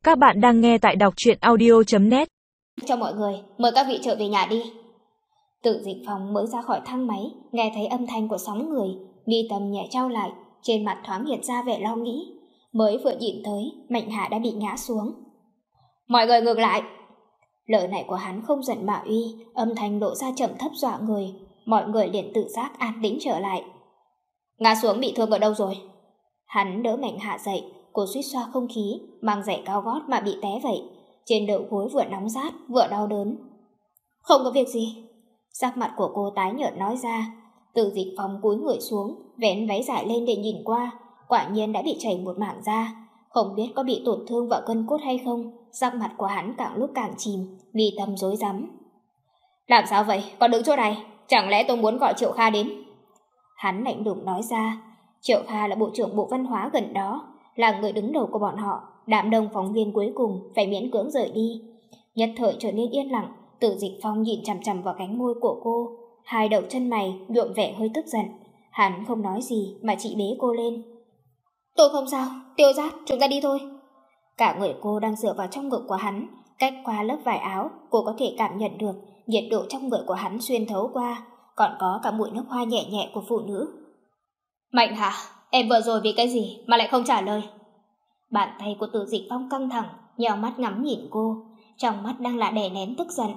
Các bạn đang nghe tại đọc truyện audio.net. Cho mọi người, mời các vị trở về nhà đi. Tự Dịch Phong mới ra khỏi thang máy, nghe thấy âm thanh của sóng người, mi tâm nhẹ trao lại, trên mặt thoáng hiện ra vẻ lo nghĩ. Mới vừa nhìn tới, Mạnh Hạ đã bị ngã xuống. Mọi người ngược lại. Lời này của hắn không giận mà uy, âm thanh lộ ra trầm thấp dọa người. Mọi người liền tự giác an tĩnh trở lại. Ngã xuống bị thương ở đâu rồi? Hắn đỡ Mạnh Hạ dậy, cô suýt xoa không khí, mang giày cao gót mà bị té vậy. Trên đầu gối vừa nóng rát, vừa đau đớn. Không có việc gì. Sắc mặt của cô tái nhợt nói ra. Từ Dịch Phong cúi người xuống, vén váy dài lên để nhìn qua. Quả nhiên đã bị chảy một mảng da. Không biết có bị tổn thương vào gân cốt hay không. Sắc mặt của hắn càng lúc càng chìm, mi tâm rối rắm. Làm sao vậy, còn đứng chỗ này? Chẳng lẽ tôi muốn gọi Triệu Kha đến? Hắn lạnh lùng nói ra. Triệu Kha là bộ trưởng bộ văn hóa gần đó, là người đứng đầu của bọn họ. Đám đông phóng viên cuối cùng phải miễn cưỡng rời đi. Nhất thời trở nên yên lặng. Từ Dịch Phong nhìn chằm chằm vào cánh môi của cô, hai đầu chân mày nhuộm vẻ hơi tức giận. Hắn không nói gì mà chỉ bế cô lên. Tôi không sao, Tiêu Giáp, chúng ta đi thôi. Cả người cô đang dựa vào trong ngực của hắn, cách qua lớp vải áo, cô có thể cảm nhận được nhiệt độ trong người của hắn xuyên thấu qua, còn có cả mùi nước hoa nhẹ nhẹ của phụ nữ. Mạnh Hạ, em vừa rồi vì cái gì mà lại không trả lời? Bàn tay của Từ Dịch Phong căng thẳng, nhào mắt ngắm nhìn cô, trong mắt đang là đè nén tức giận.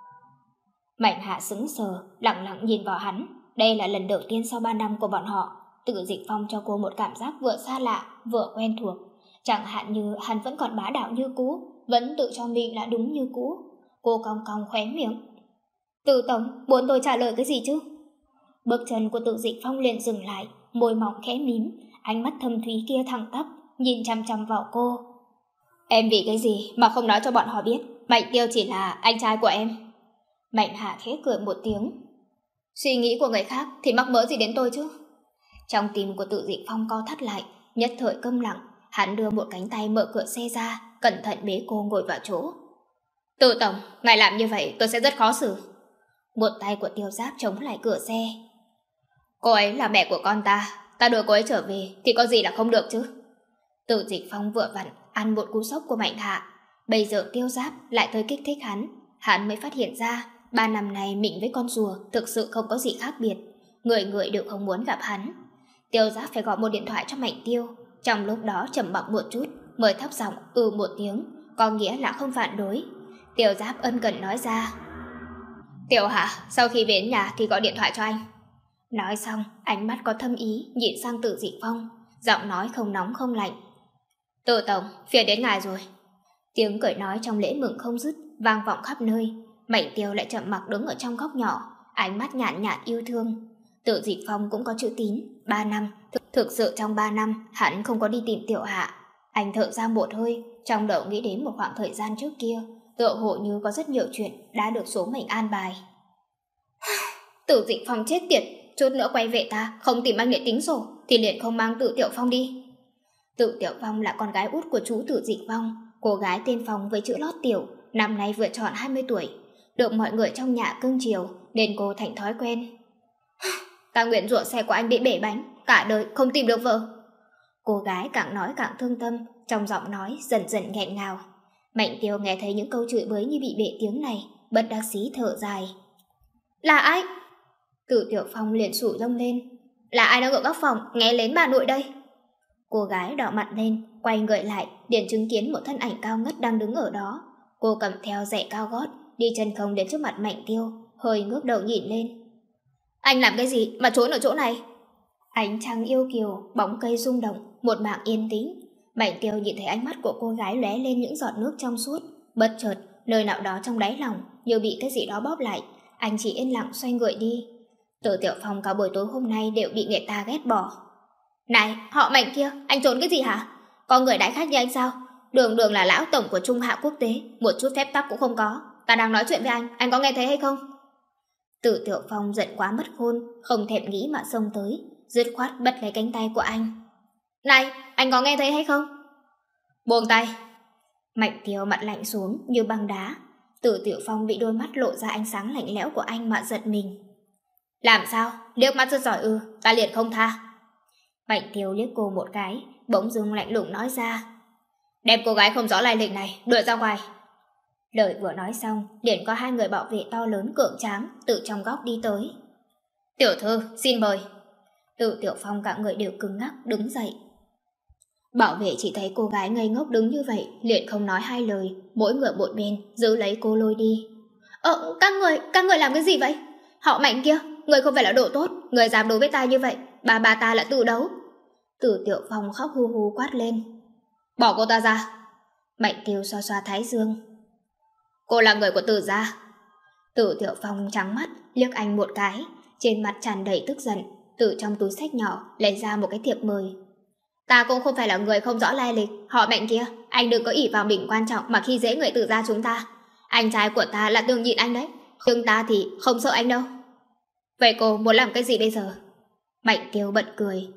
Mạnh Hạ sững sờ, lặng lặng nhìn vào hắn. Đây là lần đầu tiên sau 3 năm của bọn họ, Từ Dịch Phong cho cô một cảm giác vừa xa lạ, vừa quen thuộc. Chẳng hạn như hắn vẫn còn bá đạo như cũ, vẫn tự cho mình là đúng như cũ. Cô cong cong khóe miệng. Từ tổng, muốn tôi trả lời cái gì chứ? Bước chân của Từ Dịch Phong liền dừng lại, môi mỏng khẽ mím, ánh mắt thâm thúy kia thẳng tắp, nhìn chăm chăm vào cô. Em vì cái gì mà không nói cho bọn họ biết Mạnh Tiêu chỉ là anh trai của em? Mạnh Hạ khẽ cười một tiếng. Suy nghĩ của người khác thì mắc mớ gì đến tôi chứ? Trong tim của Từ Dịch Phong co thắt lại, nhất thời câm lặng. Hắn đưa một cánh tay mở cửa xe ra, cẩn thận bế cô ngồi vào chỗ. Từ tổng, ngài làm như vậy tôi sẽ rất khó xử. Một tay của Tiêu Giáp chống lại cửa xe. Cô ấy là mẹ của con ta đưa cô ấy trở về thì có gì là không được chứ? Từ Dịch Phong vừa vặn ăn một cú sốc của Mạnh Hạ. Bây giờ Tiêu Giáp lại tới kích thích hắn mới phát hiện ra 3 năm nay mình với con rùa thực sự không có gì khác biệt. Người người đều không muốn gặp hắn. Tiêu Giáp phải gọi một điện thoại cho Mạnh Tiêu. Trong lúc đó trầm mặc một chút mới thấp giọng một tiếng, có nghĩa là không phản đối. Tiêu Giáp ân cần nói ra. Tiểu Hạ, sau khi về đến nhà thì gọi điện thoại cho anh. Nói xong, ánh mắt có thâm ý nhìn sang Từ Dịch Phong, giọng nói không nóng không lạnh. Từ tổng, phiền đến ngài rồi. Tiếng cười nói trong lễ mừng không dứt vang vọng khắp nơi. Mạnh Tiêu lại chậm mặc đứng ở trong góc nhỏ, ánh mắt nhàn nhạt yêu thương. Từ Dịch Phong cũng có chữ tín. 3 năm, thực sự trong 3 năm hắn không có đi tìm Tiểu Hạ. Anh thở ra một hơi, trong đầu nghĩ đến một khoảng thời gian trước kia, tựa hồ như có rất nhiều chuyện đã được số mệnh an bài. Từ Dịch Phong chết tiệt, chút nữa quay về ta không tìm anh để tính sổ thì liền không mang Từ Tiểu Phong đi. Từ Tiểu Phong là con gái út của chú Từ Dịch Phong, cô gái tên Phong với chữ lót Tiểu, năm nay vừa tròn 20 tuổi, được mọi người trong nhà cưng chiều nên cô thành thói quen. Ta nguyện rủa xe của anh bị bể bánh, cả đời không tìm được vợ. Cô gái càng nói càng thương tâm, trong giọng nói dần dần nghẹn ngào. Mạnh Tiêu nghe thấy những câu chửi bới như bị bể tiếng này, bất đắc dĩ thở dài. Là ai? Từ Tiểu Phong liền sủi lông lên. Là ai đang ở góc phòng nghe lén bà nội đây? Cô gái đỏ mặt lên, quay người lại, liền chứng kiến một thân ảnh cao ngất đang đứng ở đó. Cô cầm theo giày cao gót, đi chân không đến trước mặt Mạnh Tiêu, hơi ngước đầu nhìn lên. Anh làm cái gì mà trốn ở chỗ này? Ánh trăng yêu kiều, bóng cây rung động, một mảng yên tĩnh. Mạnh Tiêu nhìn thấy ánh mắt của cô gái lóe lên những giọt nước trong suốt. Bất chợt, nơi nào đó trong đáy lòng như bị cái gì đó bóp lại. Anh chỉ yên lặng xoay người đi. Từ Tiểu Phong cả buổi tối hôm nay đều bị người ta ghét bỏ. Này, họ Mạnh kia, anh trốn cái gì hả? Có người đãi khách như anh sao? Đường đường là lão tổng của Trung Hạ Quốc tế, một chút phép tắc cũng không có. Ta đang nói chuyện với anh có nghe thấy hay không? Từ Tiểu Phong giận quá mất khôn, không thèm nghĩ mà xông tới, dứt khoát bắt lấy cánh tay của anh. Này, anh có nghe thấy hay không? Buông tay. Mạnh Tiêu mặt lạnh xuống như băng đá. Từ Tiểu Phong bị đôi mắt lộ ra ánh sáng lạnh lẽo của anh mà giật mình. Làm sao? Liếc mắt rất giỏi ta liền không tha. Mạnh Tiêu liếc cô một cái, bỗng dưng lạnh lùng nói ra. Đem cô gái không rõ lai lịch này đuổi ra ngoài. Lời vừa nói xong, liền có 2 người bảo vệ to lớn cường tráng từ trong góc đi tới. Tiểu thư, xin mời. Từ Tiểu Phong cả người đều cứng ngắc đứng dậy. Bảo vệ chỉ thấy cô gái ngây ngốc đứng như vậy, liền không nói 2 lời, mỗi người một bên giữ lấy cô lôi đi. Các người làm cái gì vậy? Họ Mạnh kia, người không phải là đồ tốt, người dám đối với ta như vậy, bà ta là Từ Đấu. Từ Tiểu Phong khóc hu hu quát lên. Bỏ cô ta ra. Mạnh Tiêu xoa xoa thái dương. Cô là người của Từ gia. Từ Tiểu Phong trắng mắt liếc anh một cái, trên mặt tràn đầy tức giận, từ trong túi xách nhỏ lấy ra một cái thiệp mời. Ta cũng không phải là người không rõ lai lịch, họ Mạnh kia, anh đừng có ỷ vào mình quan trọng mà khi dễ người Từ gia chúng ta. Anh trai của ta là Tường Nhịn anh đấy, nhưng ta thì không sợ anh đâu. Vậy cô muốn làm cái gì bây giờ? Mạnh Tiêu bật cười.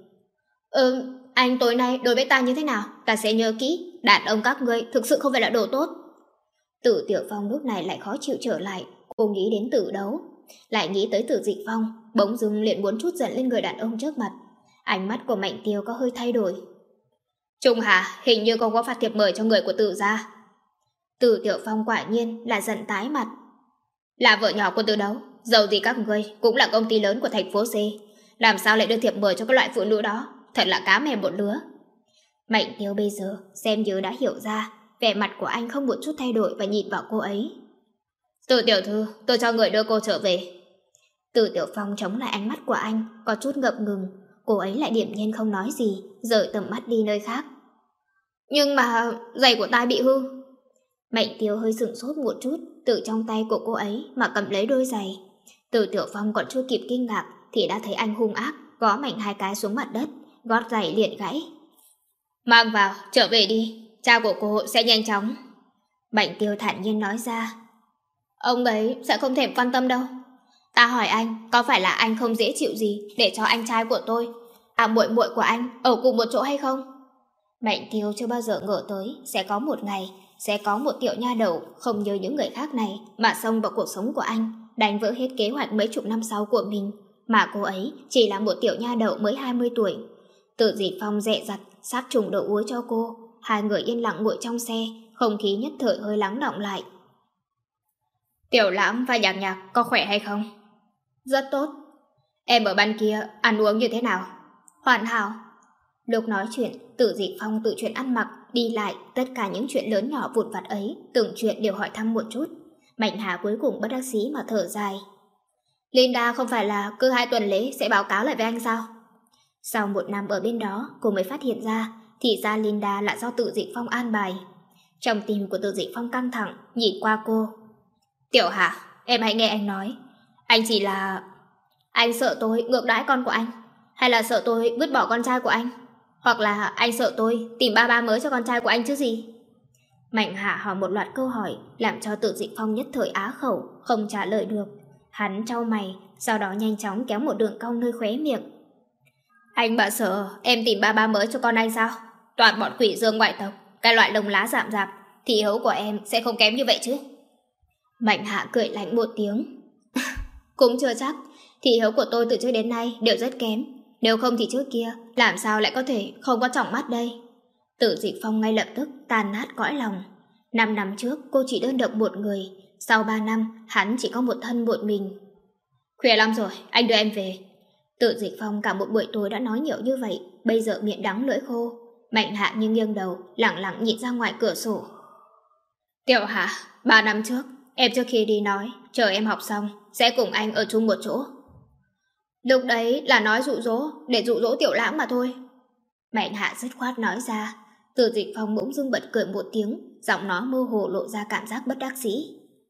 Anh tối nay đối với ta như thế nào, ta sẽ nhớ kỹ, đàn ông các ngươi thực sự không phải là đồ tốt. Từ Tiểu Phong lúc này lại khó chịu trở lại, cô nghĩ đến Từ Đấu, lại nghĩ tới Từ Dịch Phong, bỗng dưng liền muốn trút giận lên người đàn ông trước mặt. Ánh mắt của Mạnh Tiêu có hơi thay đổi. Trung Hà, hình như không có phát thiệp mời cho người của Từ gia. Từ Tiểu Phong quả nhiên là giận tái mặt. Là vợ nhỏ của Từ Đấu, dầu gì các ngươi cũng là công ty lớn của thành phố C, làm sao lại đưa thiệp mời cho các loại phụ nữ đó, thật là cá mè một lứa. Mạnh Tiêu bây giờ xem như đã hiểu ra, vẻ mặt của anh không một chút thay đổi và nhìn vào cô ấy. Từ tiểu thư, tôi cho người đưa cô trở về. Từ Tiểu Phong chống lại ánh mắt của anh, có chút ngập ngừng. Cô ấy lại điềm nhiên không nói gì, rời tầm mắt đi nơi khác. Nhưng mà giày của ta bị hư. Mạnh Tiêu hơi sửng sốt một chút, từ trong tay của cô ấy mà cầm lấy đôi giày. Từ Tiểu Phong còn chưa kịp kinh ngạc thì đã thấy anh hung ác gõ mạnh 2 cái xuống mặt đất, gót giày liền gãy. Mang vào, trở về đi, cha của cô sẽ nhanh chóng. Mạnh Tiêu thản nhiên nói ra. Ông ấy sẽ không thèm quan tâm đâu. Ta hỏi anh, có phải là anh không dễ chịu gì để cho anh trai của tôi, muội muội của anh ở cùng một chỗ hay không? Mạnh Tiêu chưa bao giờ ngờ tới sẽ có một ngày, sẽ có một tiểu nha đầu không như những người khác này mà xông vào cuộc sống của anh, đánh vỡ hết kế hoạch mấy chục năm sau của mình, mà cô ấy chỉ là một tiểu nha đầu mới 20 tuổi. Từ Dịch Phong dè dặt sát trùng đậu úa cho cô, 2 người yên lặng ngồi trong xe, không khí nhất thời hơi lắng đọng lại. Tiểu Lãm và Nhạc Nhạc có khỏe hay không? Rất tốt. Em ở ban kia ăn uống như thế nào? Hoàn hảo. Lúc nói chuyện, Từ Dịch Phong từ chuyện ăn mặc, đi lại, tất cả những chuyện lớn nhỏ vụn vặt ấy, từng chuyện đều hỏi thăm một chút. Mạnh Hà cuối cùng bất đắc dĩ mà thở dài. Linda không phải là cứ 2 tuần lễ sẽ báo cáo lại với anh sao? Sau 1 năm ở bên đó, cô mới phát hiện ra, thì ra Linda là do Từ Dịch Phong an bài. Trong tim của Từ Dịch Phong căng thẳng, nhìn qua cô. Tiểu Hà, em hãy nghe anh nói. Anh chỉ là... Anh sợ tôi ngược đãi con của anh? Hay là sợ tôi vứt bỏ con trai của anh? Hoặc là anh sợ tôi tìm ba mới cho con trai của anh chứ gì? Mạnh Hạ hỏi một loạt câu hỏi, làm cho Từ Dịch Phong nhất thời á khẩu, không trả lời được. Hắn trao mày, sau đó nhanh chóng kéo một đường cong nơi khóe miệng. Anh bảo sợ em tìm ba mới cho con anh sao? Toàn bọn quỷ dương ngoại tộc, cái loại lông lá rạm rạp, thì hấu của em sẽ không kém như vậy chứ? Mạnh Hạ cười lạnh một tiếng. Cũng chưa chắc, thị hiếu của tôi từ trước đến nay đều rất kém. Nếu không thì trước kia làm sao lại có thể không có tròng mắt đây? Từ Dịch Phong ngay lập tức tan nát cõi lòng. 5 năm trước cô chỉ đơn độc một người, sau 3 năm hắn chỉ có một thân một mình. Khuya lắm rồi, anh đưa em về. Từ Dịch Phong cả một buổi tối đã nói nhiều như vậy, bây giờ miệng đắng lưỡi khô. Mạnh Hạ nhưng nghiêng đầu, lặng lặng nhìn ra ngoài cửa sổ. Tiểu Hạ, 3 năm trước em trước khi đi nói chờ em học xong sẽ cùng anh ở chung một chỗ. Lúc đấy là nói dụ dỗ, để dụ dỗ Tiểu Lãm mà thôi. Mạnh Hạ dứt khoát nói ra. Từ Dịch Phong bỗng dưng bật cười một tiếng, giọng nói mơ hồ lộ ra cảm giác bất đắc dĩ.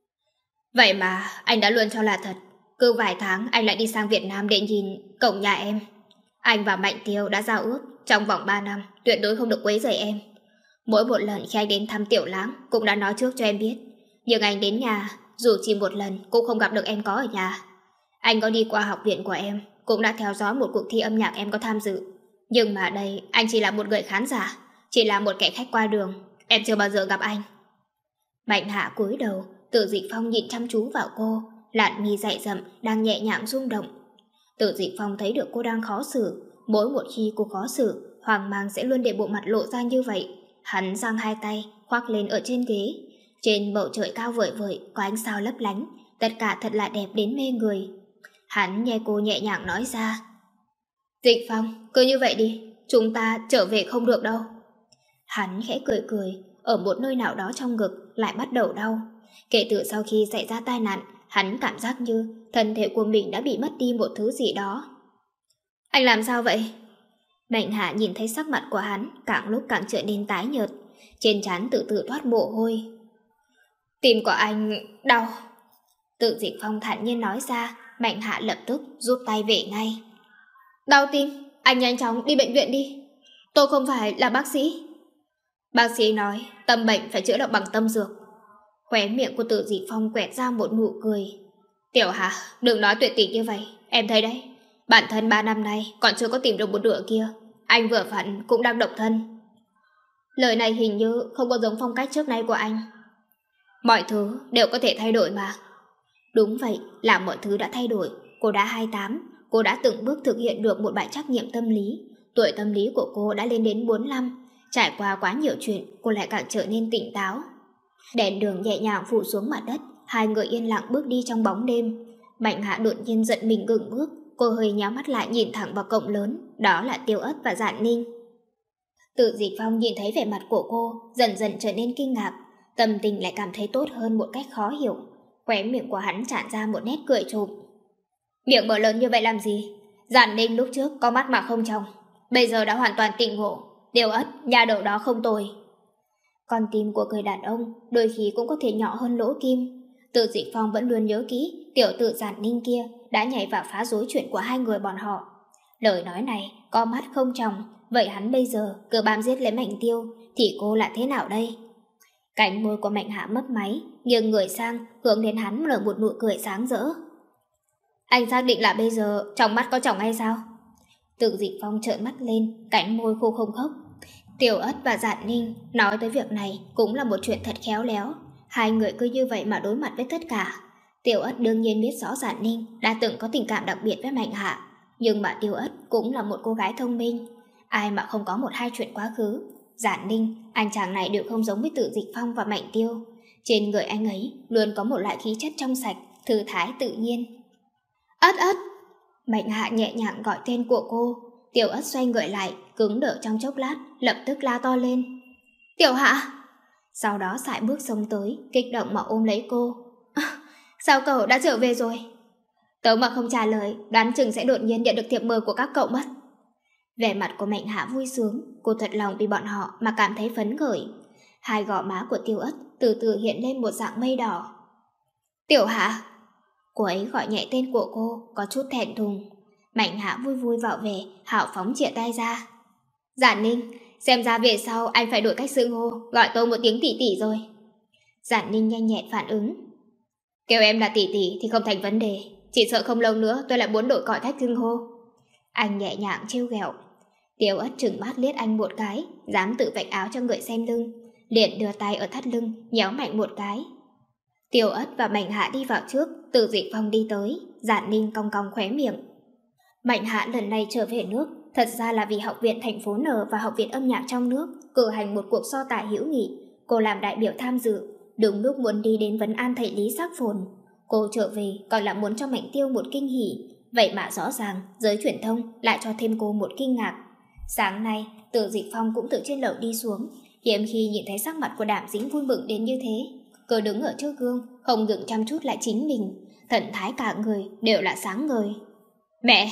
Vậy mà anh đã luôn cho là thật. Cứ vài tháng anh lại đi sang Việt Nam để nhìn cổng nhà em. Anh và Mạnh Tiêu đã giao ước trong vòng 3 năm tuyệt đối không được quấy rầy em. Mỗi một lần khi anh đến thăm Tiểu Lãm cũng đã nói trước cho em biết. Nhưng anh đến nhà, dù chỉ một lần cũng không gặp được em có ở nhà. Anh có đi qua học viện của em, cũng đã theo dõi một cuộc thi âm nhạc em có tham dự. Nhưng mà đây anh chỉ là một người khán giả, chỉ là một kẻ khách qua đường. Em chưa bao giờ gặp anh. Mạnh Hạ cúi đầu, Từ Dịch Phong nhìn chăm chú vào cô, lạn mi dày rậm đang nhẹ nhàng rung động. Từ Dịch Phong thấy được cô đang khó xử. Mỗi một khi cô khó xử, hoang mang sẽ luôn để bộ mặt lộ ra như vậy. hắn giang hai tay khoác lên ở trên ghế. Trên bầu trời cao vời vợi có ánh sao lấp lánh, tất cả thật là đẹp đến mê người. Hắn nghe cô nhẹ nhàng nói ra: Dịch Phong, cứ như vậy đi, chúng ta trở về không được đâu. Hắn khẽ cười cười, ở một nơi nào đó trong ngực lại bắt đầu đau. Kể từ sau khi xảy ra tai nạn, hắn cảm giác như thân thể của mình đã bị mất đi một thứ gì đó. Anh làm sao vậy? Mạnh Hạ nhìn thấy sắc mặt của hắn càng lúc càng trở nên tái nhợt, trên trán từ từ toát mồ hôi. Tim của anh đau. Tự Dịch Phong thản nhiên nói ra. Mạnh Hạ lập tức rút tay về ngay. Đau tim, anh nhanh chóng đi bệnh viện đi. Tôi không phải là bác sĩ. Bác sĩ nói tâm bệnh phải chữa được bằng tâm dược. Khóe miệng của Tự Dịch Phong quẹt ra một nụ cười. Tiểu Hạ, đừng nói tuyệt tình như vậy. Em thấy đấy, bản thân 3 năm nay còn chưa có tìm được một nửa kia. Anh vừa vặn cũng đang độc thân. Lời này hình như không có giống phong cách trước nay của anh. Mọi thứ đều có thể thay đổi mà. Đúng vậy, là mọi thứ đã thay đổi. Cô đã 28, cô đã từng bước thực hiện được một bài trắc nghiệm tâm lý. Tuổi tâm lý của cô đã lên đến 45. Trải qua quá nhiều chuyện, cô lại càng trở nên tỉnh táo. Đèn đường nhẹ nhàng phủ xuống mặt đất, hai người yên lặng bước đi trong bóng đêm. Mạnh Hạ đột nhiên giận mình ngừng bước, cô hơi nhắm mắt lại nhìn thẳng vào cổng lớn, đó là Tiêu Ất và Dạn Ninh. Tự Dịch Phong nhìn thấy vẻ mặt của cô, dần dần trở nên kinh ngạc, tâm tình lại cảm thấy tốt hơn một cách khó hiểu. Khóe miệng của hắn tràn ra một nét cười trộm. Miệng mở lớn như vậy làm gì? Dạn Ninh lúc trước có mắt mà không tròng, bây giờ đã hoàn toàn tỉnh ngộ. Tiêu Ất, nhà đầu đó không tồi. Con tim của người đàn ông đôi khi cũng có thể nhỏ hơn lỗ kim. Tự Dịch Phong vẫn luôn nhớ kỹ tiểu tử Dạn Ninh kia đã nhảy vào phá rối chuyện của hai người bọn họ. Lời nói này có mắt không tròng, vậy hắn bây giờ cứ bám giết lấy Mạnh Tiêu thì cô lại thế nào đây? Cánh môi của Mạnh Hạ mấp máy, nghiêng người sang hướng đến hắn nở một nụ cười sáng rỡ. Anh xác định là bây giờ trong mắt có chồng hay sao? Tự Dịch Phong trợn mắt lên, cánh môi khô không khốc. Tiểu Ất và Dạn Ninh nói tới việc này cũng là một chuyện thật khéo léo. Hai người cứ như vậy mà đối mặt với tất cả. Tiểu Ất đương nhiên biết rõ Dạn Ninh đã từng có tình cảm đặc biệt với Mạnh Hạ, nhưng mà Tiểu Ất cũng là một cô gái thông minh. Ai mà không có một hai chuyện quá khứ. Dạn Ninh, anh chàng này đều không giống với Tự Dịch Phong và Mạnh Tiêu. Trên người anh ấy luôn có một loại khí chất trong sạch, thư thái tự nhiên. Ất Ất! Mạnh Hạ nhẹ nhàng gọi tên của cô. Tiểu Ất xoay người lại, cứng đờ trong chốc lát, lập tức la to lên. Tiểu Hạ! Sau đó sải bước xông tới, kích động mà ôm lấy cô. Sao cậu đã trở về rồi? Tớ mà không trả lời, đoán chừng sẽ đột nhiên nhận được thiệp mời của các cậu mất. Vẻ mặt của Mạnh Hạ vui sướng, cô thật lòng vì bọn họ mà cảm thấy phấn khởi. Hai gò má của Tiêu Ất từ từ hiện lên một dạng mây đỏ. Tiểu Hạ! Cô ấy gọi nhẹ tên của cô, có chút thẹn thùng. Mạnh Hạ vui vui vào về, hào phóng chìa tay ra. Dạn Ninh, xem ra về sau anh phải đổi cách xưng hô, gọi tôi một tiếng tỷ tỷ rồi. Dạn Ninh nhanh nhẹn phản ứng. Kêu em là tỷ tỷ thì không thành vấn đề, chỉ sợ không lâu nữa tôi lại muốn đổi cõi cách xưng hô. Anh nhẹ nhàng trêu ghẹo. Tiêu Ất trừng mắt liếc anh một cái, dám tự vạch áo cho người xem lưng, liền đưa tay ở thắt lưng nhéo mạnh một cái. Tiêu Ất và Mạnh Hạ đi vào trước, Tự Dịch Phong đi tới. Dạn Ninh cong cong khóe miệng. Mạnh Hạ lần này trở về nước thật ra là vì học viện thành phố N và học viện âm nhạc trong nước cử hành một cuộc so tài hữu nghị. Cô làm đại biểu tham dự, đúng lúc muốn đi đến vấn an thầy Lý Sắc Phồn. Cô trở về còn là muốn cho Mạnh Tiêu một kinh hỉ, vậy mà rõ ràng giới truyền thông lại cho thêm cô một kinh ngạc. Sáng nay Tự Dịch Phong cũng từ trên lầu đi xuống, hiếm khi nhìn thấy sắc mặt của Đàm Dĩnh vui mừng đến như thế. Cô đứng ở trước gương, không ngừng chăm chút lại chính mình, thần thái cả người đều là sáng ngời. Mẹ!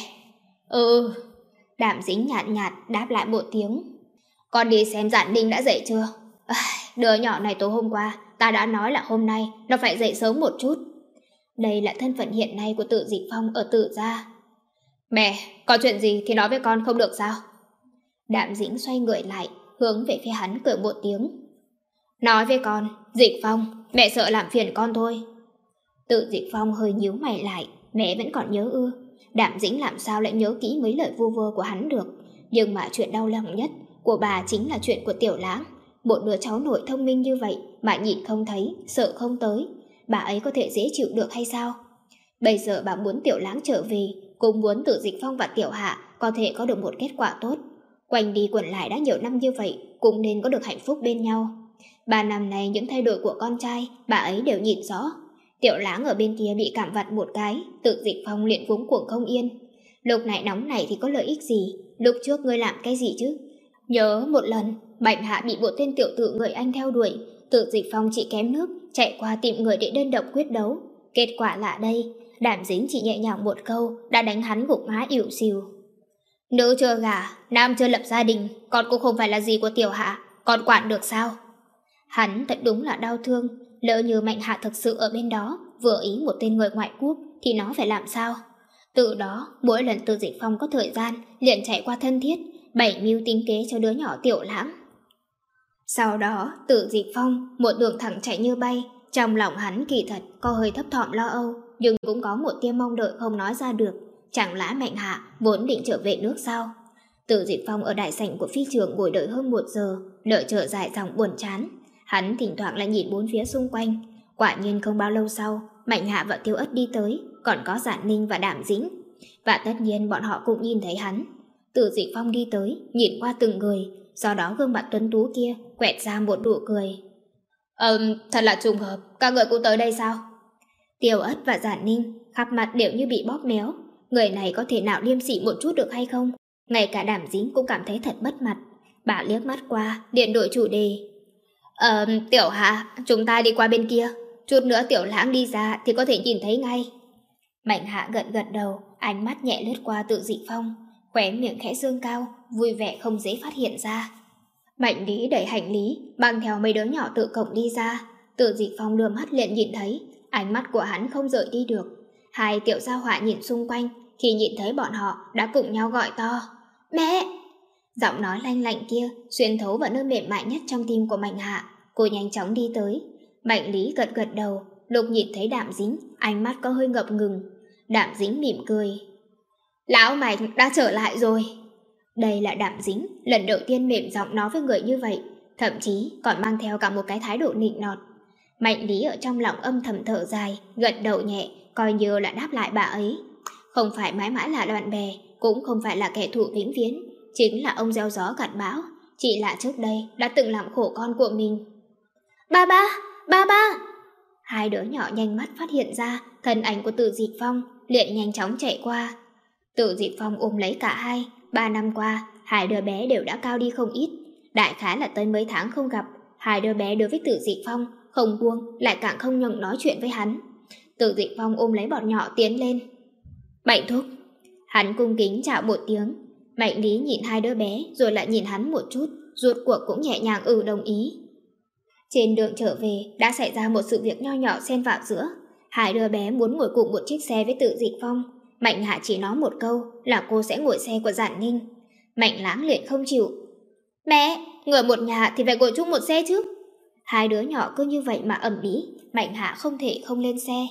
Đàm Dĩnh nhạt nhạt đáp lại một tiếng. Con đi xem Dạn Ninh đã dậy chưa? Đứa nhỏ này tối hôm qua ta đã nói là hôm nay nó phải dậy sớm một chút. Đây là thân phận hiện nay của Tự Dịch Phong ở Tự gia. Mẹ, có chuyện gì thì nói với con không được sao? Đàm Dĩnh xoay người lại, hướng về phía hắn cười một tiếng. Nói với con, Dịch Phong, mẹ sợ làm phiền con thôi. Tự Dịch Phong hơi nhíu mày lại, mẹ vẫn còn nhớ ư? Đàm Dĩnh làm sao lại nhớ kỹ mấy lời vu vơ của hắn được? Nhưng mà chuyện đau lòng nhất của bà chính là chuyện của Tiểu Lãng. Một đứa cháu nội thông minh như vậy mà nhìn không thấy, sợ không tới, bà ấy có thể dễ chịu được hay sao? Bây giờ bà muốn Tiểu Lãng trở về, cũng muốn Tự Dịch Phong và Tiểu Hạ có thể có được một kết quả tốt. Quanh đi quẩn lại đã nhiều năm như vậy, cũng nên có được hạnh phúc bên nhau. 3 năm này những thay đổi của con trai, bà ấy đều nhìn rõ. Tiểu Lãng ở bên kia bị cảm vặt một cái, Tự Dịch Phong liền cuống cuồng không yên. Lúc này nóng này thì có lợi ích gì? Lúc trước ngươi làm cái gì chứ? Nhớ một lần, Bạch Hạ bị một tên tiểu tử người Anh theo đuổi, Tự Dịch Phong chỉ kém nước, chạy qua tìm người để đơn độc quyết đấu. Kết quả là đây, Đàm Dính chỉ nhẹ nhàng một câu đã đánh hắn gục ngã ỉu xìu. Nữ chưa gả, nam chưa lập gia đình, con cũng không phải là gì của Tiểu Hạ, con quản được sao? Hắn thật đúng là đau thương, lỡ như Mạnh Hạ thực sự ở bên đó, vừa ý một tên người ngoại quốc thì nó phải làm sao? Từ đó, mỗi lần Tự Dịch Phong có thời gian, liền chạy qua thân thiết, bày mưu tính kế cho đứa nhỏ Tiểu Lãng. Sau đó, Tự Dịch Phong một đường thẳng chạy như bay, trong lòng hắn kỳ thật có hơi thấp thỏm lo âu, nhưng cũng có một tia mong đợi không nói ra được. Chẳng lẽ Mạnh Hạ vốn định trở về nước sao? Tự Dịch Phong ở đại sảnh của phi trường ngồi đợi hơn 1 giờ, đợi chờ dài dòng buồn chán. Hắn thỉnh thoảng lại nhìn bốn phía xung quanh. Quả nhiên không bao lâu sau, Mạnh Hạ và Tiêu Ất đi tới, còn có Giản Ninh và Đàm Dĩnh. Và tất nhiên bọn họ cũng nhìn thấy hắn. Tự Dịch Phong đi tới, nhìn qua từng người, sau đó gương mặt tuấn tú kia quẹt ra một nụ cười. Thật là trùng hợp, các người cũng tới đây sao? Tiêu Ất và Giản Ninh khắp mặt đều như bị bóp méo. Người này có thể nào liêm sỉ một chút được hay không? Ngay cả Đàm Dính cũng cảm thấy thật mất mặt. Bà liếc mắt qua, liền đổi chủ đề. Tiểu Hạ, chúng ta đi qua bên kia. Chút nữa Tiểu Lãng đi ra thì có thể nhìn thấy ngay. Mạnh Hạ gật gật đầu, ánh mắt nhẹ lướt qua Tự Dịch Phong, khóe miệng khẽ dương cao, vui vẻ không dễ phát hiện ra. Mạnh Lý đẩy hành lý, mang theo mấy đứa nhỏ tự cổng đi ra. Tự Dịch Phong đưa mắt liền nhìn thấy, ánh mắt của hắn không rời đi được. Hai Tiểu Gia Hỏa nhìn xung quanh, khi nhìn thấy bọn họ đã cùng nhau gọi to. Mẹ! Giọng nói lanh lạnh kia xuyên thấu vào nơi mềm mại nhất trong tim của Mạnh Hạ. Cô nhanh chóng đi tới. Mạnh Lý gật gật đầu, lúc nhìn thấy Đàm Dính, ánh mắt có hơi ngập ngừng. Đàm Dính mỉm cười. Lão Mạnh đã trở lại rồi. Đây là Đàm Dính, lần đầu tiên mềm giọng nói với người như vậy, thậm chí còn mang theo cả một cái thái độ nịnh nọt. Mạnh Lý ở trong lòng âm thầm thở dài, gật đầu nhẹ, coi như là đáp lại bà ấy. Không phải mãi mãi là bạn bè, cũng không phải là kẻ thù vĩnh viễn, chính là ông gieo gió gặt bão, chỉ là trước đây đã từng làm khổ con của mình. Ba ba, ba ba! Hai đứa nhỏ nhanh mắt phát hiện ra thân ảnh của Tự Dịch Phong, liền nhanh chóng chạy qua. Tự Dịch Phong ôm lấy cả hai. 3 năm qua, hai đứa bé đều đã cao đi không ít. Đại khái là tới mấy tháng không gặp, hai đứa bé đối với Tự Dịch Phong không buông, lại càng không nhường nói chuyện với hắn. Tự Dịch Phong ôm lấy bọn nhỏ tiến lên. Mạnh thúc. Hắn cung kính chào một tiếng. Mạnh Lý nhìn hai đứa bé rồi lại nhìn hắn một chút, rốt cuộc cũng nhẹ nhàng đồng ý. Trên đường trở về đã xảy ra một sự việc nho nhỏ xen vào giữa. Hai đứa bé muốn ngồi cùng một chiếc xe với Tự Dịch Phong. Mạnh Hạ chỉ nói một câu là cô sẽ ngồi xe của Giản Ninh. Mạnh Lãng liền không chịu. Mẹ, người một nhà thì phải ngồi chung một xe chứ. Hai đứa nhỏ cứ như vậy mà ầm ĩ, Mạnh Hạ không thể không lên xe.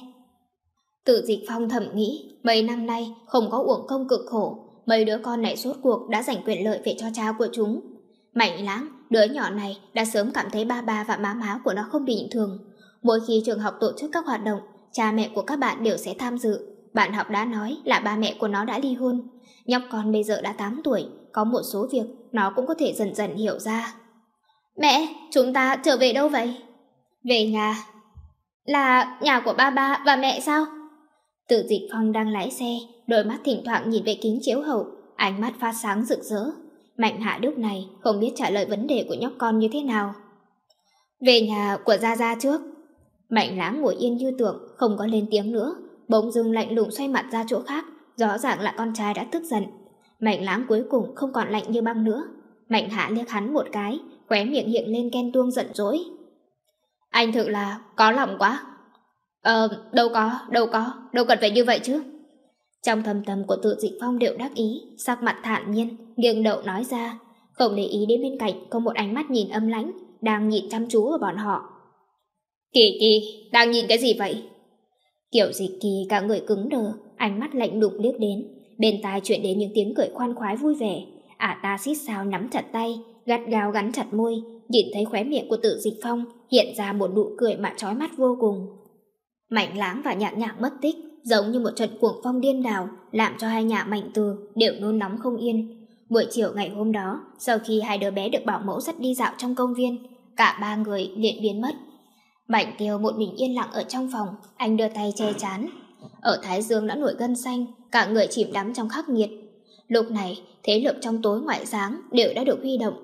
Tự Dịch Phong thầm nghĩ, mấy năm nay không có uổng công cực khổ, mấy đứa con này rốt cuộc đã giành quyền lợi về cho cha của chúng. Mạnh Lãng, đứa nhỏ này đã sớm cảm thấy ba ba và má má của nó không bình thường. Mỗi khi trường học tổ chức các hoạt động, cha mẹ của các bạn đều sẽ tham dự. Bạn học đã nói là ba mẹ của nó đã ly hôn. Nhóc con bây giờ đã 8 tuổi, có một số việc nó cũng có thể dần dần hiểu ra. Mẹ, chúng ta trở về đâu vậy? Về nhà. Là nhà của ba ba và mẹ sao? Tự Dịch Phong đang lái xe, đôi mắt thỉnh thoảng nhìn về kính chiếu hậu, ánh mắt phát sáng rực rỡ. Mạnh Hạ lúc này không biết trả lời vấn đề của nhóc con như thế nào. Về nhà của Gia Gia trước. Mạnh Lãng ngồi yên như tượng, không có lên tiếng nữa, bỗng dưng lạnh lùng xoay mặt ra chỗ khác, rõ ràng là con trai đã tức giận. Mạnh Lãng cuối cùng không còn lạnh như băng nữa. Mạnh Hạ liếc hắn một cái, khóe miệng hiện lên ghen tuông giận dỗi. Anh thực là có lòng quá. Đâu cần phải như vậy chứ. Trong thâm tâm của Tự Dịch Phong đều đắc ý, sắc mặt thản nhiên, nghiêng đầu nói ra, không để ý đến bên cạnh có một ánh mắt nhìn âm lãnh, đang nhìn chăm chú vào bọn họ. Kỳ Kỳ, đang nhìn cái gì vậy? Kiểu Dịch Kỳ cả người cứng đờ, ánh mắt lạnh lùng liếc đến, bên tai chuyển đến những tiếng cười khoan khoái vui vẻ. Ta xít sao nắm chặt tay, gắt gao gắn chặt môi, nhìn thấy khóe miệng của Tự Dịch Phong hiện ra một nụ cười mà chói mắt vô cùng. Mạnh Lãng và Nhạc Nhạc mất tích, giống như một trận cuồng phong điên đảo, làm cho hai nhà Mạnh Từ đều nôn nóng không yên. Buổi chiều ngày hôm đó, sau khi hai đứa bé được bảo mẫu dắt đi dạo trong công viên, cả ba người liền biến mất. Mạnh Tiêu một mình yên lặng ở trong phòng, anh đưa tay che trán. Ở thái dương đã nổi gân xanh, cả người chìm đắm trong khắc nghiệt. Lúc này, thế lực trong tối ngoại sáng đều đã được huy động.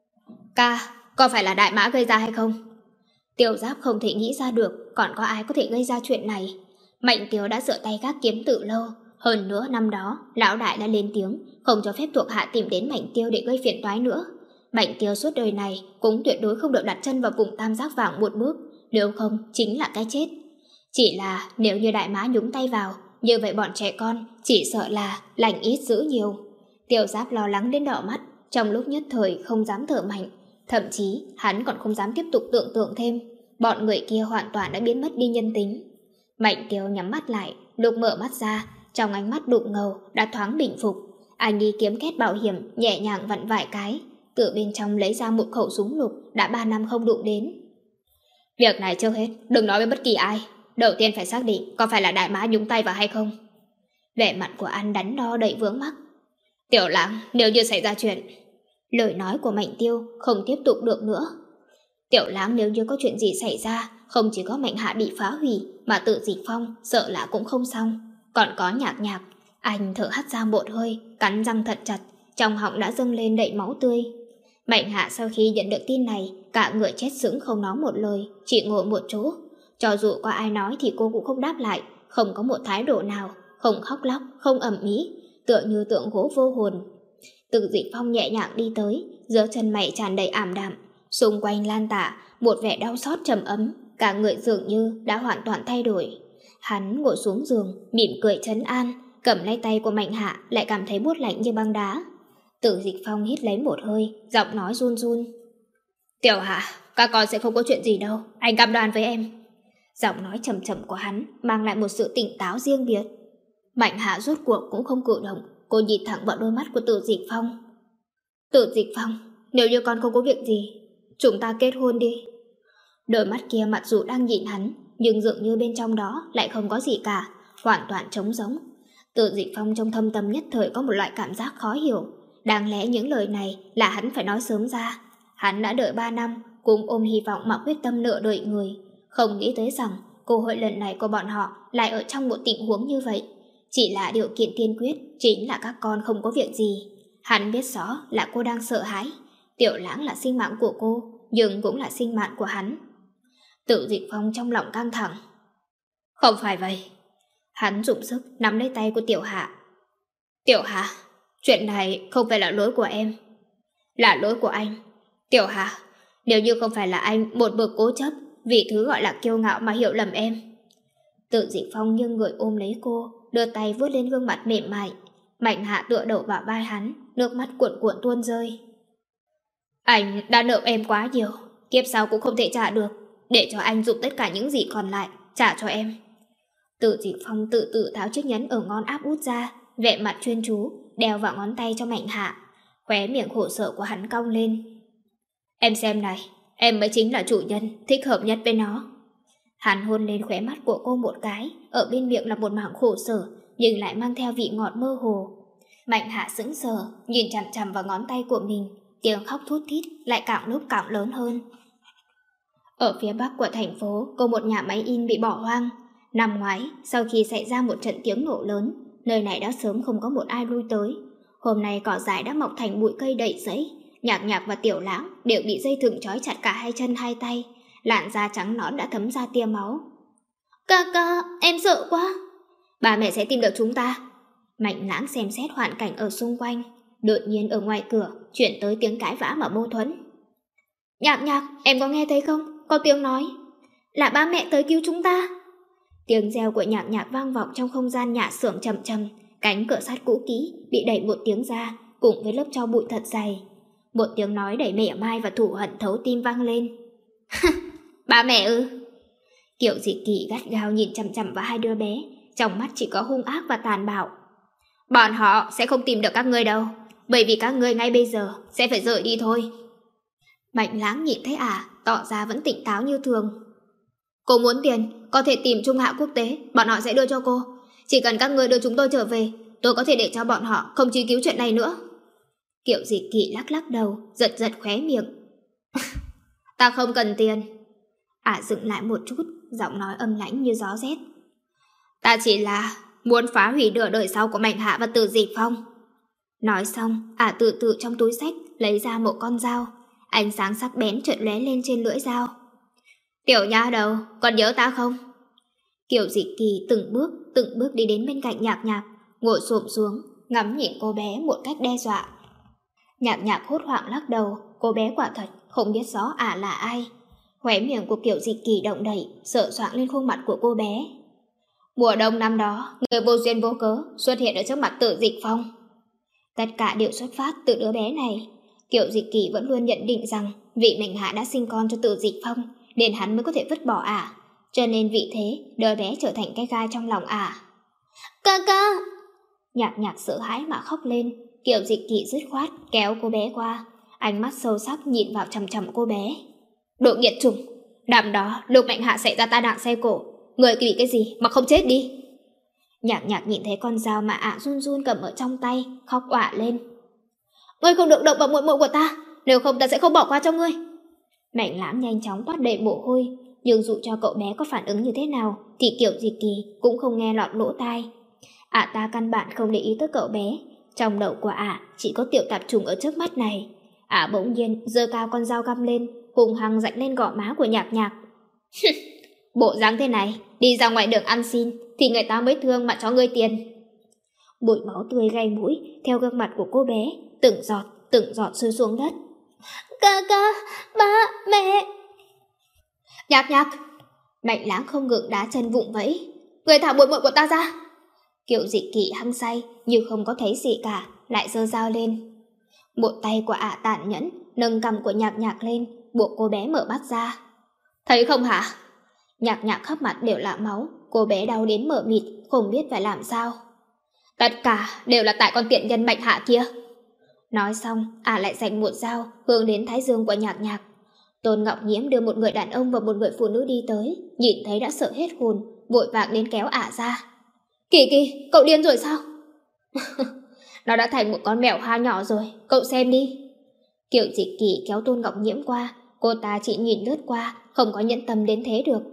Ca, có phải là Đại Mã gây ra hay không? Tiểu Giáp không thể nghĩ ra được còn có ai có thể gây ra chuyện này. Mạnh Tiêu đã dựa tay gác kiếm từ lâu. Hơn nữa năm đó, lão đại đã lên tiếng không cho phép thuộc hạ tìm đến Mạnh Tiêu để gây phiền toái nữa. Mạnh Tiêu suốt đời này cũng tuyệt đối không được đặt chân vào vùng tam giác vàng một bước, nếu không chính là cái chết. Chỉ là nếu như Đại Mã nhúng tay vào, như vậy bọn trẻ con chỉ sợ là lành ít dữ nhiều. Tiểu Giáp lo lắng đến đỏ mắt, trong lúc nhất thời không dám thở mạnh. Thậm chí hắn còn không dám tiếp tục tưởng tượng thêm. Bọn người kia hoàn toàn đã biến mất đi nhân tính. Mạnh Tiêu nhắm mắt lại, lúc mở mắt ra, trong ánh mắt đục ngầu đã thoáng bình phục. Anh đi kiếm két bảo hiểm, nhẹ nhàng vặn vài cái, từ bên trong lấy ra một khẩu súng lục đã 3 năm không đụng đến. Việc này trước hết đừng nói với bất kỳ ai. Đầu tiên phải xác định có phải là Đại Mã nhúng tay vào hay không. Vẻ mặt của anh đắn đo đầy vướng mắc. Tiểu Lãng, nếu như xảy ra chuyện... Lời nói của Mạnh Tiêu không tiếp tục được nữa. Tiểu Lãng, nếu như có chuyện gì xảy ra, không chỉ có Mạnh Hạ bị phá hủy, mà Tự Dịch Phong sợ là cũng không xong. Còn có Nhạc Nhạc. Anh thở hắt ra một hơi, cắn răng thật chặt, trong họng đã dâng lên đầy máu tươi. Mạnh Hạ sau khi nhận được tin này, cả người chết sững không nói một lời, chỉ ngồi một chỗ. Cho dù có ai nói thì cô cũng không đáp lại, không có một thái độ nào, không khóc lóc, không ầm ĩ, tựa như tượng gỗ vô hồn. Tự Dịch Phong nhẹ nhàng đi tới, giữa chân mày tràn đầy ảm đạm, xung quanh lan tả một vẻ đau xót trầm ấm, cả người dường như đã hoàn toàn thay đổi. Hắn ngồi xuống giường, mỉm cười trấn an, cầm lấy tay của Mạnh Hạ lại cảm thấy buốt lạnh như băng đá. Tự Dịch Phong hít lấy một hơi, giọng nói run run. Tiểu Hạ, các con sẽ không có chuyện gì đâu, anh cam đoan với em. Giọng nói trầm trầm của hắn mang lại một sự tỉnh táo riêng biệt. Mạnh Hạ rốt cuộc cũng không cử động, cô nhìn thẳng vào đôi mắt của Tự Dịch Phong. Tự Dịch Phong, nếu như con không có việc gì, chúng ta kết hôn đi. Đôi mắt kia mặc dù đang nhìn hắn, nhưng dường như bên trong đó lại không có gì cả, hoàn toàn trống rỗng. Tự Dịch Phong trong thâm tâm nhất thời có một loại cảm giác khó hiểu. Đáng lẽ những lời này là hắn phải nói sớm ra. Hắn đã đợi 3 năm, cũng ôm hy vọng mà quyết tâm nợ đợi người. Không nghĩ tới rằng cơ hội lần này của bọn họ lại ở trong một tình huống như vậy. Chỉ là điều kiện tiên quyết chính là các con không có việc gì. Hắn biết rõ là cô đang sợ hãi. Tiểu Lãng là sinh mạng của cô, nhưng cũng là sinh mạng của hắn. Tự Dịch Phong trong lòng căng thẳng. Không phải vậy. Hắn dùng sức nắm lấy tay của Tiểu Hạ. Tiểu Hạ, chuyện này không phải là lỗi của em, là lỗi của anh. Tiểu Hạ, nếu như không phải là anh một mực cố chấp vì thứ gọi là kiêu ngạo mà hiểu lầm em. Tự Dịch Phong nghiêng người ôm lấy cô, đưa tay vuốt lên gương mặt mềm mại. Mạnh Hạ tựa đầu vào vai hắn, nước mắt cuộn cuộn tuôn rơi. Anh đã nợ em quá nhiều, kiếp sau cũng không thể trả được, để cho anh dùng tất cả những gì còn lại trả cho em. Tự Dịch Phong tự tự tháo chiếc nhẫn ở ngón áp út ra, vẻ mặt chuyên chú đeo vào ngón tay cho Mạnh Hạ. Khóe miệng khổ sở của hắn cong lên. Em xem này, em mới chính là chủ nhân thích hợp nhất với nó. Hắn hôn lên khóe mắt của cô một cái, ở bên miệng là một mảng khổ sở, nhưng lại mang theo vị ngọt mơ hồ. Mạnh Hạ sững sờ, nhìn chằm chằm vào ngón tay của mình, tiếng khóc thút thít lại càng lúc càng lớn hơn. Ở phía bắc của thành phố có một nhà máy in bị bỏ hoang. Năm ngoái, sau khi xảy ra một trận tiếng nổ lớn, nơi này đã sớm không có một ai lui tới. Hôm nay cỏ dại đã mọc thành bụi cây đầy rẫy. Nhạc Nhạc và Tiểu Lãng đều bị dây thừng trói chặt cả hai chân hai tay, làn da trắng nõn đã thấm ra tia máu. Ca, em sợ quá. Ba mẹ sẽ tìm được chúng ta. Mạnh Lãng xem xét hoàn cảnh ở xung quanh. Đột nhiên ở ngoài cửa chuyển tới tiếng cãi vã mà mâu thuẫn. Nhạc Nhạc, em có nghe thấy không? Có tiếng nói là ba mẹ tới cứu chúng ta. Tiếng reo của Nhạc Nhạc vang vọng trong không gian nhà xưởng trầm trầm. Cánh cửa sắt cũ kỹ bị đẩy một tiếng ra, cùng với lớp tro bụi thật dày. Một tiếng nói đầy mỉa mai và thù hận thấu tim vang lên. Ba mẹ ư? Kiều Dịch Kỳ gắt gao nhìn chằm chằm vào hai đứa bé, trong mắt chỉ có hung ác và tàn bạo. Bọn họ sẽ không tìm được các ngươi đâu, bởi vì các ngươi ngay bây giờ sẽ phải rời đi thôi. Mạnh Lãng nhìn thấy tỏ ra vẫn tỉnh táo như thường. Cô muốn tiền, có thể tìm Trung Hạ Quốc tế, bọn họ sẽ đưa cho cô. Chỉ cần các ngươi đưa chúng tôi trở về, tôi có thể để cho bọn họ không truy cứu chuyện này nữa. Kiều Dịch Kỳ lắc lắc đầu, giật giật khóe miệng. Ta không cần tiền. Dừng lại một chút, giọng nói âm lãnh như gió rét. Ta chỉ là muốn phá hủy nửa đời sau của Mạnh Hạ và Từ Dịch Phong. Nói xong, tự tự trong túi xách lấy ra một con dao, ánh sáng sắc bén chợt lóe lên trên lưỡi dao. Tiểu nha đầu, còn nhớ ta không? Kiều Dịch Kỳ từng bước đi đến bên cạnh Nhạc Nhạc, ngồi xổm xuống, ngắm nhìn cô bé một cách đe dọa. Nhạc Nhạc hốt hoảng lắc đầu, cô bé quả thật không biết rõ là ai. Khóe miệng của Kiều Dịch Kỳ động đậy, sợ soạng lên khuôn mặt của cô bé. Mùa đông năm đó, người vô duyên vô cớ xuất hiện ở trước mặt Tử Dịch Phong. Tất cả đều xuất phát từ đứa bé này. Kiều Dịch Kỳ vẫn luôn nhận định rằng vị Mạnh Hạ đã sinh con cho Tử Dịch Phong, nên hắn mới có thể vứt bỏ cho nên vì thế đứa bé trở thành cái gai trong lòng Ca ca! Nhạc Nhạc sợ hãi mà khóc lên. Kiều Dịch Kỳ dứt khoát kéo cô bé qua, ánh mắt sâu sắc nhìn vào chằm chằm cô bé. Đồ nghiệt chủng! Đêm đó lúc Mạnh Hạ xảy ra tai nạn xe cộ, người bị cái gì mà không chết đi? Nhạc Nhạc nhìn thấy con dao mà run run cầm ở trong tay, khóc òa lên. Ngươi không được động vào muội muội của ta, nếu không ta sẽ không bỏ qua cho ngươi. Mạnh Lãm nhanh chóng toát đầy mồ hôi, nhưng dù cho cậu bé có phản ứng như thế nào thì Kiều Dịch Kỳ cũng không nghe lọt lỗ tai. Ta căn bản không để ý tới cậu bé, trong đầu của chỉ có tiểu tạp trùng ở trước mắt này. Bỗng nhiên giơ cao con dao găm lên, hùng hăng rạch lên gò má của Nhạc Nhạc. Bộ dáng thế này, đi ra ngoài đường ăn xin thì người ta mới thương mà cho ngươi tiền. Bụi máu tươi gây mũi theo gương mặt của cô bé, từng giọt rơi xuống đất. Ca ca, ba, mẹ. Nhạc Nhạc! Mạnh Lãng không ngừng đá chân vụng vẫy. Người thả muội muội của ta ra! Kiều Dịch Kỳ hăng say như không có thấy gì cả, lại giơ dao lên. Một tay của tàn nhẫn nâng cằm của Nhạc Nhạc lên, buộc cô bé mở mắt ra. Thấy không hả? Nhạc Nhạc khắp mặt đều là máu, cô bé đau đến mờ mịt, không biết phải làm sao. Tất cả đều là tại con tiện nhân Mạnh Hạ kia. Nói xong, lại rạch một dao hướng đến thái dương của Nhạc Nhạc. Tôn Ngọc Nhiễm đưa một người đàn ông và một người phụ nữ đi tới, nhìn thấy đã sợ hết hồn, vội vàng đến kéo ra. Kỳ Kỳ, cậu điên rồi sao? Nó đã thành một con mèo hoa nhỏ rồi, cậu xem đi. Kiều Dịch Kỳ kéo Tôn Ngọc Nhiễm qua, cô ta chỉ nhìn lướt qua, không có nhẫn tâm đến thế được.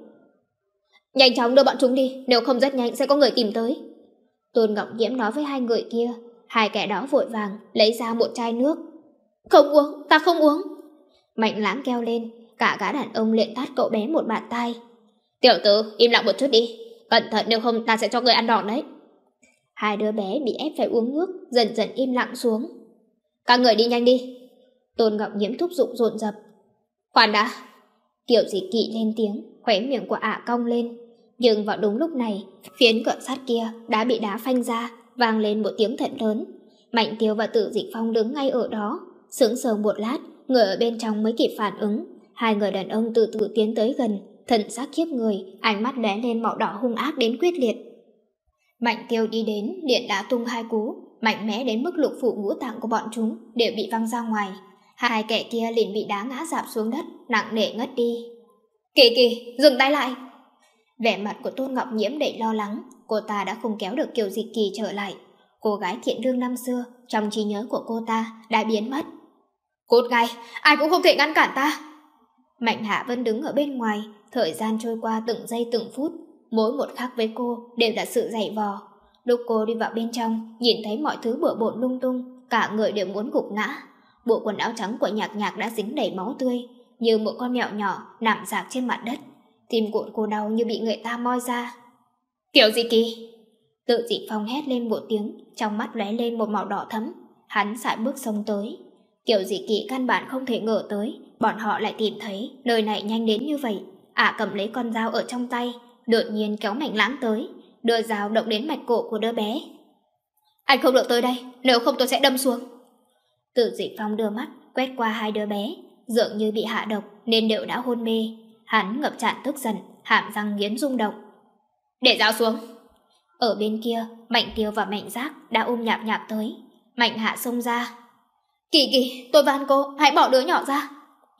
Nhanh chóng đưa bọn chúng đi, nếu không rất nhanh sẽ có người tìm tới. Tôn Ngọc Nhiễm nói với hai người kia, hai kẻ đó vội vàng lấy ra một chai nước. Không uống, ta không uống. Mạnh Lãng kêu lên, cả gã đàn ông liền tát cậu bé một bạt tai. Tiểu tử, im lặng một chút đi, cẩn thận nếu không ta sẽ cho người ăn đòn đấy. Hai đứa bé bị ép phải uống nước, dần dần im lặng xuống. Các người đi nhanh đi. Tôn Ngọc Nhiễm thúc giục dồn dập. Khoan đã. Kiều Dịch Kỳ lên tiếng, khóe miệng của cong lên. Nhưng vào đúng lúc này, phiến cợn sắt kia đã bị đá phanh ra, vang lên một tiếng thật lớn. Mạnh Tiêu và Tử Dịch Phong đứng ngay ở đó, sững sờ một lát, người ở bên trong mới kịp phản ứng. Hai người đàn ông từ từ tiến tới gần, thần sắc khiếp người, ánh mắt lóe lên màu đỏ hung ác đến quyết liệt. Mạnh Tiêu đi đến, liền đá tung hai cú, mạnh mẽ đến mức lục phủ ngũ tạng của bọn chúng đều bị văng ra ngoài. Hai kẻ kia liền bị đá ngã rạp xuống đất, nặng nề ngất đi. Kỳ Kỳ, dừng tay lại! Vẻ mặt của Tôn Ngọc Nhiễm đầy lo lắng, cô ta đã không kéo được Kiều Dịch Kỳ trở lại. Cô gái thiện lương năm xưa, trong trí nhớ của cô ta đã biến mất. Cút ngay, ai cũng không thể ngăn cản ta! Mạnh Hạ vẫn đứng ở bên ngoài, thời gian trôi qua từng giây từng phút, mỗi một khắc với cô đều là sự dày vò. Lúc cô đi vào bên trong, nhìn thấy mọi thứ bừa bộn lung tung, cả người đều muốn gục ngã. Bộ quần áo trắng của Nhạc Nhạc đã dính đầy máu tươi, như một con mèo nhỏ nằm rạp trên mặt đất. Tim cuộn cô đau như bị người ta moi ra. Kiều Dịch Kỳ! Tự Dịch Phong hét lên một tiếng, trong mắt lóe lên một màu đỏ thẫm. Hắn sải bước xông tới. Kiều Dịch Kỳ căn bản không thể ngờ tới bọn họ lại tìm thấy nơi này nhanh đến như vậy. Cầm lấy con dao ở trong tay, đột nhiên kéo Mạnh Lãng tới, đưa dao động đến mạch cổ của đứa bé. Anh không được tới đây, nếu không tôi sẽ đâm xuống. Tự Dịch Phong đưa mắt quét qua hai đứa bé, dường như bị hạ độc nên đều đã hôn mê. Hắn ngập tràn tức giận, hàm răng nghiến rung động. Để dao xuống! Ở bên kia, Mạnh Tiêu và Mạnh Giác đã ôm Nhạc Nhạc tới. Mạnh Hạ xông ra. Kỳ Kỳ, tôi van cô, hãy bỏ đứa nhỏ ra.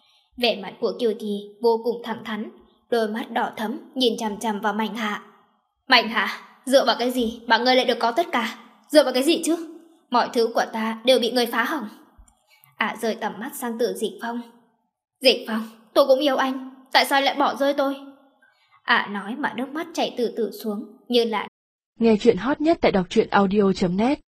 Vẻ mặt của Kiều Kỳ vô cùng thẳng thắn, đôi mắt đỏ thẫm nhìn chằm chằm vào Mạnh Hạ. Mạnh Hạ, dựa vào cái gì mà ngươi lại được có tất cả? Dựa vào cái gì chứ? Mọi thứ của ta đều bị ngươi phá hỏng. Rời tầm mắt sang Từ Dịch Phong. Dịch Phong, tôi cũng yêu anh, tại sao lại bỏ rơi tôi? Nói mà nước mắt chảy từ từ xuống, như là... Nghe chuyện hot nhất tại đọc truyện audio.net